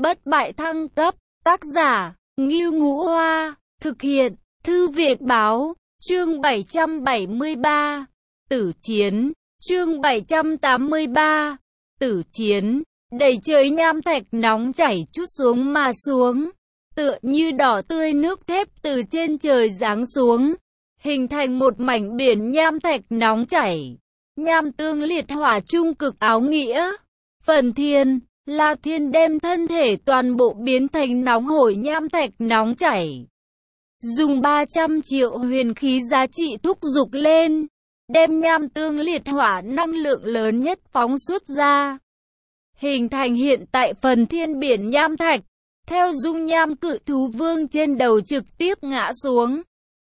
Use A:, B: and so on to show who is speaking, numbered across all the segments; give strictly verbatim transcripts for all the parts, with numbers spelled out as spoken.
A: bất bại thăng cấp, tác giả, Ngưu Ngũ Hoa, thực hiện, Thư viện Báo, chương bảy trăm bảy mươi ba, Tử Chiến, chương bảy trăm tám mươi ba, Tử Chiến, đầy trời nham thạch nóng chảy trút xuống mà xuống, tựa như đỏ tươi nước thép từ trên trời giáng xuống, hình thành một mảnh biển nham thạch nóng chảy. Nham tương liệt hỏa trung cực áo nghĩa. Phần Thiên, La Thiên đem thân thể toàn bộ biến thành nóng hổi nham thạch nóng chảy. Dùng ba trăm triệu huyền khí giá trị thúc dục lên, đem nham tương liệt hỏa năng lượng lớn nhất phóng xuất ra. Hình thành hiện tại phần thiên biển nham thạch, theo dung nham cự thú vương trên đầu trực tiếp ngã xuống.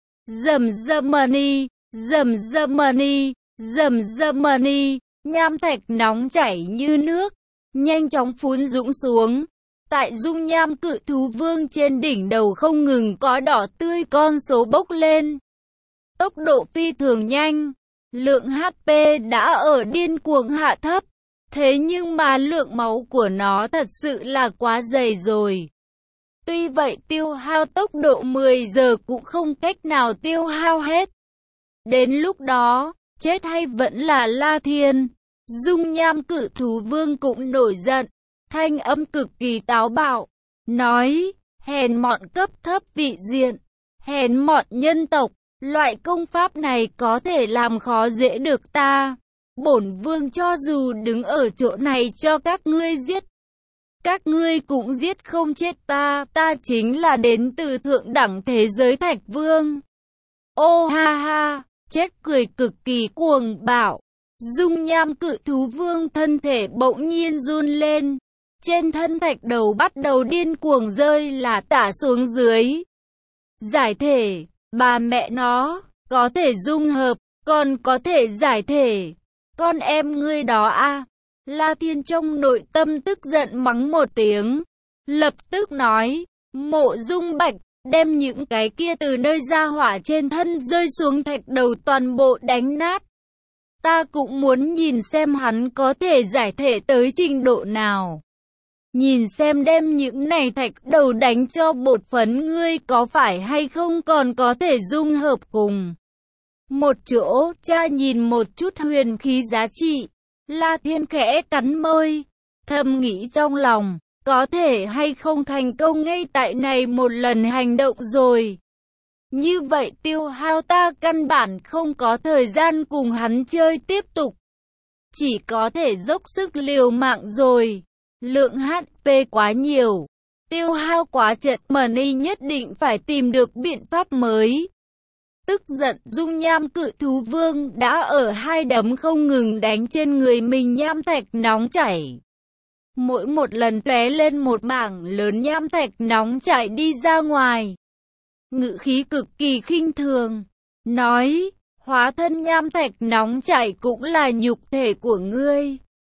A: Rầm rầm mani, rầm rầm mani, rầm rầm mani, nham thạch nóng chảy như nước, nhanh chóng phun dũng xuống. Tại dung nham cự thú vương trên đỉnh đầu không ngừng có đỏ tươi con số bốc lên. Tốc độ phi thường nhanh, lượng hát pê đã ở điên cuồng hạ thấp. Thế nhưng mà lượng máu của nó thật sự là quá dày rồi. Tuy vậy tiêu hao tốc độ mười giờ cũng không cách nào tiêu hao hết. Đến lúc đó, chết hay vẫn là La Thiên. Dung nham cự thú vương cũng nổi giận, thanh âm cực kỳ táo bạo, nói, hèn mọn cấp thấp vị diện, hèn mọn nhân tộc, loại công pháp này có thể làm khó dễ được ta. Bổn vương cho dù đứng ở chỗ này cho các ngươi giết, các ngươi cũng giết không chết ta, ta chính là đến từ thượng đẳng thế giới Thạch Vương. Ô ha ha, chết cười cực kỳ cuồng bạo. Dung nham cự thú vương thân thể bỗng nhiên run lên. Trên thân thạch đầu bắt đầu điên cuồng rơi là tả xuống dưới. Giải thể, bà mẹ nó, có thể dung hợp, còn có thể giải thể. Con em ngươi đó a. La Thiên trong nội tâm tức giận mắng một tiếng. Lập tức nói, Mộ Dung Bạch, đem những cái kia từ nơi ra hỏa trên thân rơi xuống thạch đầu toàn bộ đánh nát. Ta cũng muốn nhìn xem hắn có thể giải thể tới trình độ nào. Nhìn xem đem những này thạch đầu đánh cho bột phấn ngươi có phải hay không còn có thể dung hợp cùng một chỗ. Cha nhìn một chút huyền khí giá trị. La Thiên khẽ cắn môi, thầm nghĩ trong lòng, có thể hay không thành công ngay tại này một lần hành động rồi. Như vậy tiêu hao ta căn bản không có thời gian cùng hắn chơi tiếp tục. Chỉ có thể dốc sức liều mạng rồi. Lượng hát pê quá nhiều. Tiêu hao quá chật money nhất định phải tìm được biện pháp mới. Tức giận dung nham cự thú vương đã ở hai đấm không ngừng đánh trên người mình nham thạch nóng chảy. Mỗi một lần tóe lên một mảng lớn nham thạch nóng chảy đi ra ngoài. Ngữ khí cực kỳ khinh thường, nói, hóa thân nham thạch nóng chảy cũng là nhục thể của ngươi.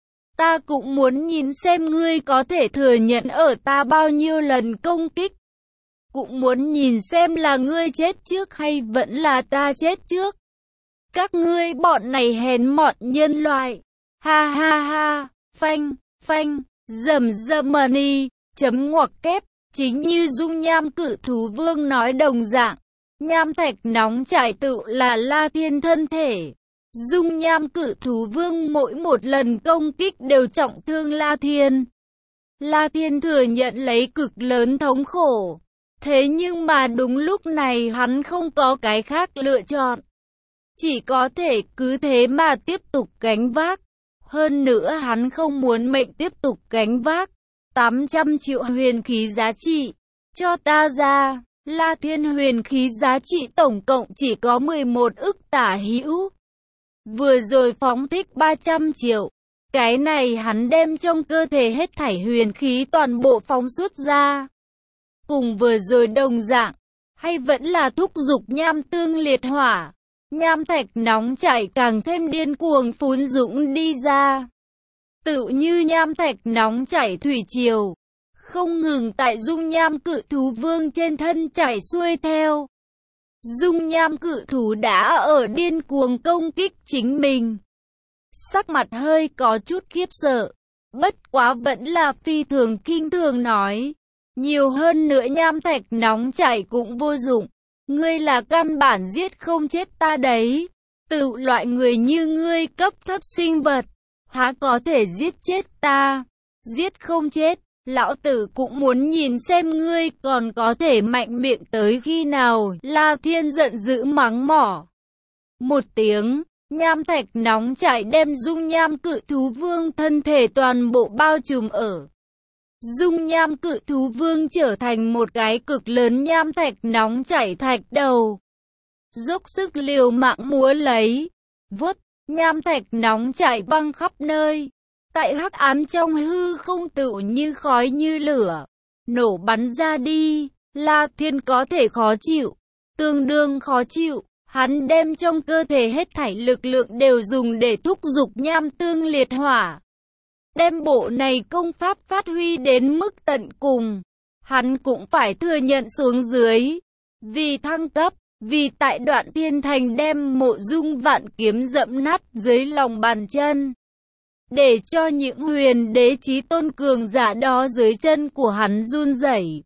A: Ta cũng muốn nhìn xem ngươi có thể thừa nhận ở ta bao nhiêu lần công kích. Cũng muốn nhìn xem là ngươi chết trước hay vẫn là ta chết trước. Các ngươi bọn này hèn mọn nhân loại. Ha ha ha, phanh, phanh, rầm rầm money, chấm ngoặc kép. Chính như dung nham cự thú vương nói đồng dạng, nham thạch nóng chảy tự là La Thiên thân thể. Dung nham cự thú vương mỗi một lần công kích đều trọng thương La Thiên. La Thiên thừa nhận lấy cực lớn thống khổ. Thế nhưng mà đúng lúc này hắn không có cái khác lựa chọn. Chỉ có thể cứ thế mà tiếp tục gánh vác. Hơn nữa hắn không muốn mệnh tiếp tục gánh vác. tám trăm triệu huyền khí giá trị. Cho ta ra, La Thiên huyền khí giá trị tổng cộng chỉ có mười một ức tả hữu. Vừa rồi phóng thích ba trăm triệu. Cái này hắn đem trong cơ thể hết thảy huyền khí toàn bộ phóng xuất ra. Cùng vừa rồi đồng dạng, hay vẫn là thúc dục nham tương liệt hỏa. Nham thạch nóng chảy càng thêm điên cuồng phun dũng đi ra. Tự như nham thạch nóng chảy thủy triều, không ngừng tại dung nham cự thú vương trên thân chảy xuôi theo. Dung nham cự thú đã ở điên cuồng công kích chính mình. Sắc mặt hơi có chút khiếp sợ, Bất quá vẫn là phi thường khinh thường nói. Nhiều hơn nữa nham thạch nóng chảy cũng vô dụng. Ngươi là căn bản giết không chết ta đấy. Tự loại người như ngươi cấp thấp sinh vật, há có thể giết chết ta. Giết không chết, lão tử cũng muốn nhìn xem ngươi còn có thể mạnh miệng tới khi nào. La Thiên giận dữ mắng mỏ. Một tiếng, nham thạch nóng chảy đem dung nham cự thú vương thân thể toàn bộ bao trùm ở. Dung nham cự thú vương trở thành một cái cực lớn nham thạch nóng chảy thạch đầu. Dốc sức liều mạng múa lấy, vuốt, nham thạch nóng chảy văng khắp nơi. Tại hắc ám trong hư không tựu như khói như lửa, nổ bắn ra đi. La Thiên có thể khó chịu, tương đương khó chịu. Hắn đem trong cơ thể hết thảy lực lượng đều dùng để thúc giục nham tương liệt hỏa. Đem bộ này công pháp phát huy đến mức tận cùng. Hắn cũng phải thừa nhận xuống dưới. Vì thăng cấp, vì tại đoạn thiên thành đem mộ dung vạn kiếm dẫm nát dưới lòng bàn chân. Để cho những huyền đế chí tôn cường giả đó dưới chân của hắn run rẩy.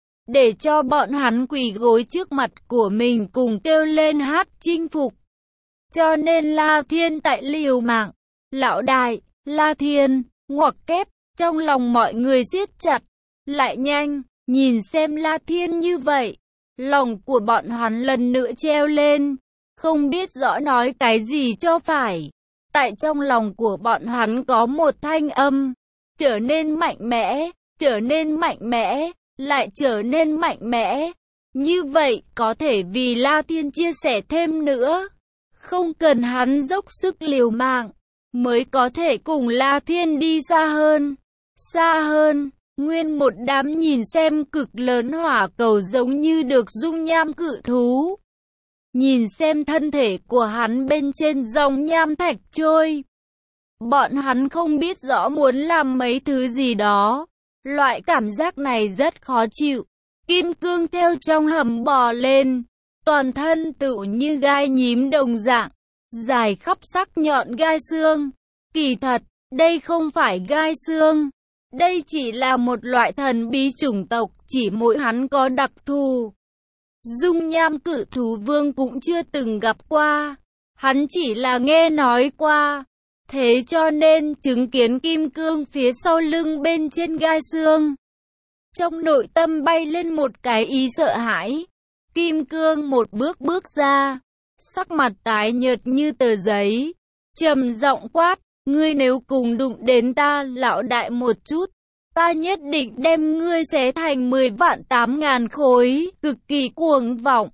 A: Để cho bọn hắn quỳ gối trước mặt của mình cùng kêu lên hát chinh phục. Cho nên La Thiên tại liều mạng. Lão đại, La Thiên, ngoặc kép, trong lòng mọi người siết chặt. Lại nhanh, nhìn xem La Thiên như vậy. Lòng của bọn hắn lần nữa treo lên. Không biết rõ nói cái gì cho phải. Tại trong lòng của bọn hắn có một thanh âm. Trở nên mạnh mẽ, trở nên mạnh mẽ. Lại trở nên mạnh mẽ. Như vậy có thể vì La Thiên chia sẻ thêm nữa. Không cần hắn dốc sức liều mạng, mới có thể cùng La Thiên đi xa hơn. Xa hơn, nguyên một đám nhìn xem cực lớn hỏa cầu giống như được dung nham cự thú. Nhìn xem thân thể của hắn bên trên dòng nham thạch trôi. Bọn hắn không biết rõ muốn làm mấy thứ gì đó. Loại cảm giác này rất khó chịu. Kim cương theo trong hầm bò lên. Toàn thân tựu như gai nhím đồng dạng. Dài khắp sắc nhọn gai xương. Kỳ thật, đây không phải gai xương. Đây chỉ là một loại thần bí chủng tộc. Chỉ mỗi hắn có đặc thù. Dung nham cự thú vương cũng chưa từng gặp qua. Hắn chỉ là nghe nói qua. Thế cho nên chứng kiến kim cương phía sau lưng bên trên gai xương. Trong nội tâm bay lên một cái ý sợ hãi. Kim cương một bước bước ra. Sắc mặt tái nhợt như tờ giấy. Trầm giọng quát. Ngươi nếu cùng đụng đến ta lão đại một chút. Ta nhất định đem ngươi xé thành mười vạn tám ngàn khối. Cực kỳ cuồng vọng.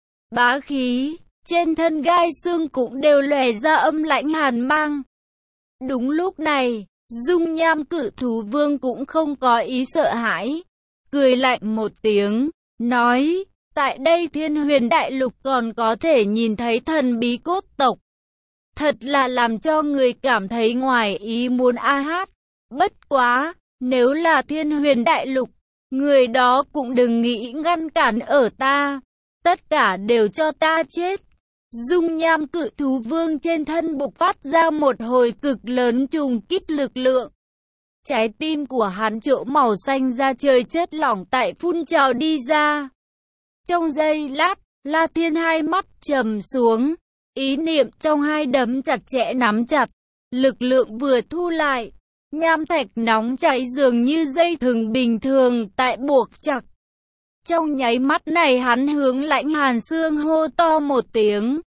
A: Bá khí. Trên thân gai xương cũng đều lòe ra âm lãnh hàn mang. Đúng lúc này, dung nham cự thú vương cũng không có ý sợ hãi. Cười lạnh một tiếng, nói, tại đây thiên huyền đại lục còn có thể nhìn thấy thần bí cốt tộc. Thật là làm cho người cảm thấy ngoài ý muốn a hát. Bất quá, nếu là thiên huyền đại lục, người đó cũng đừng nghĩ ngăn cản ở ta. Tất cả đều cho ta chết. Dung nham cự thú vương trên thân bộc phát ra một hồi cực lớn trùng kích lực lượng. Trái tim của hắn chỗ màu xanh da trời chất lỏng tại phun trào đi ra. Trong giây lát, La Thiên hai mắt trầm xuống. Ý niệm trong hai đấm chặt chẽ nắm chặt. Lực lượng vừa thu lại. Nham thạch nóng chảy dường như dây thừng bình thường tại buộc chặt. Trong nháy mắt này hắn hướng Lãnh Hàn Xương hô to một tiếng.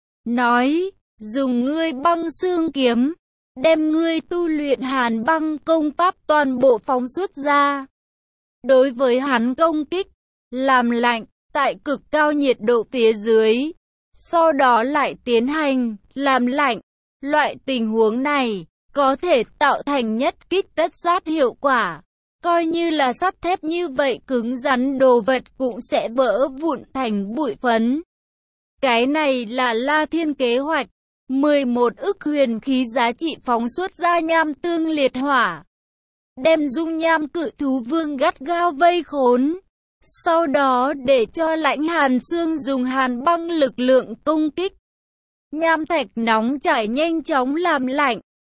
A: Nói, dùng ngươi băng xương kiếm, đem ngươi tu luyện hàn băng công pháp toàn bộ phóng xuất ra. Đối với hắn công kích, làm lạnh, tại cực cao nhiệt độ phía dưới. Sau đó lại tiến hành, làm lạnh. Loại tình huống này, có thể tạo thành nhất kích tất sát hiệu quả. Coi như là sắt thép như vậy cứng rắn đồ vật cũng sẽ vỡ vụn thành bụi phấn. Cái này là La Thiên kế hoạch. mười một ức huyền khí giá trị phóng xuất ra nham tương liệt hỏa. Đem dung nham cự thú vương gắt gao vây khốn. Sau đó để cho Lãnh Hàn Xương dùng hàn băng lực lượng công kích. Nham thạch nóng chảy nhanh chóng làm lạnh.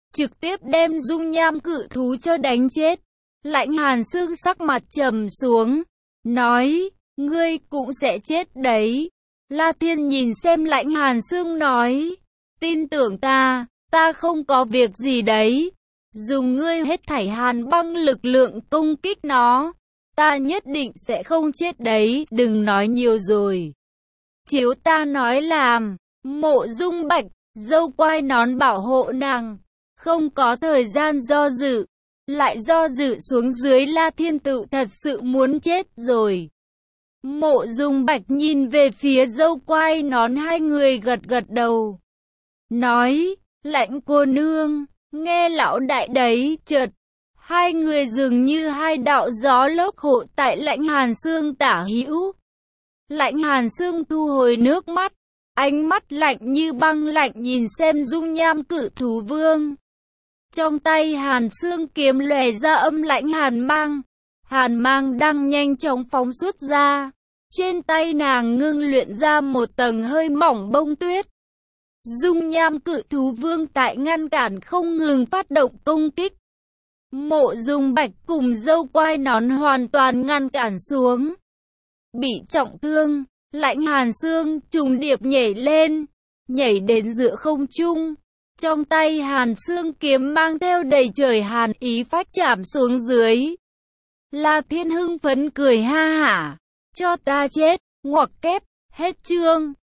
A: trực tiếp đem dung nham cự thú cho đánh chết. Lãnh Hàn Xương sắc mặt trầm xuống, nói, ngươi cũng sẽ chết đấy. La Thiên nhìn xem Lãnh Hàn Xương nói, tin tưởng ta, ta không có việc gì đấy. Dùng ngươi hết thảy hàn băng lực lượng công kích nó, ta nhất định sẽ không chết đấy, đừng nói nhiều rồi. Chiếu ta nói làm. Mộ Dung Bạch, dâu quai nón bảo hộ nàng, không có thời gian do dự, lại do dự xuống dưới. La Thiên Tự thật sự muốn chết rồi. Mộ Dung Bạch nhìn về phía dâu quai nón, hai người gật gật đầu, nói, Lãnh cô nương, nghe lão đại đấy. Chợt hai người dường như hai đạo gió lốc hộ tại Lãnh Hàn Xương tả hữu. Lãnh Hàn Xương thu hồi nước mắt, ánh mắt lạnh như băng lạnh nhìn xem dung nham cự thú vương. Trong tay Hàn Xương kiếm lòe ra âm lãnh hàn mang, hàn mang đang nhanh chóng phóng xuất ra. Trên tay nàng ngưng luyện ra một tầng hơi mỏng bông tuyết. Dung nham cự thú vương tại ngăn cản không ngừng phát động công kích. Mộ Dung Bạch cùng dâu quai nón hoàn toàn ngăn cản xuống. Bị trọng thương, Lãnh Hàn Xương trùng điệp nhảy lên, nhảy đến giữa không trung. Trong tay Hàn Xương kiếm mang theo đầy trời hàn ý phách chạm xuống dưới. La Thiên hưng phấn cười ha hả, cho ta chết, ngoặc kép, hết chương.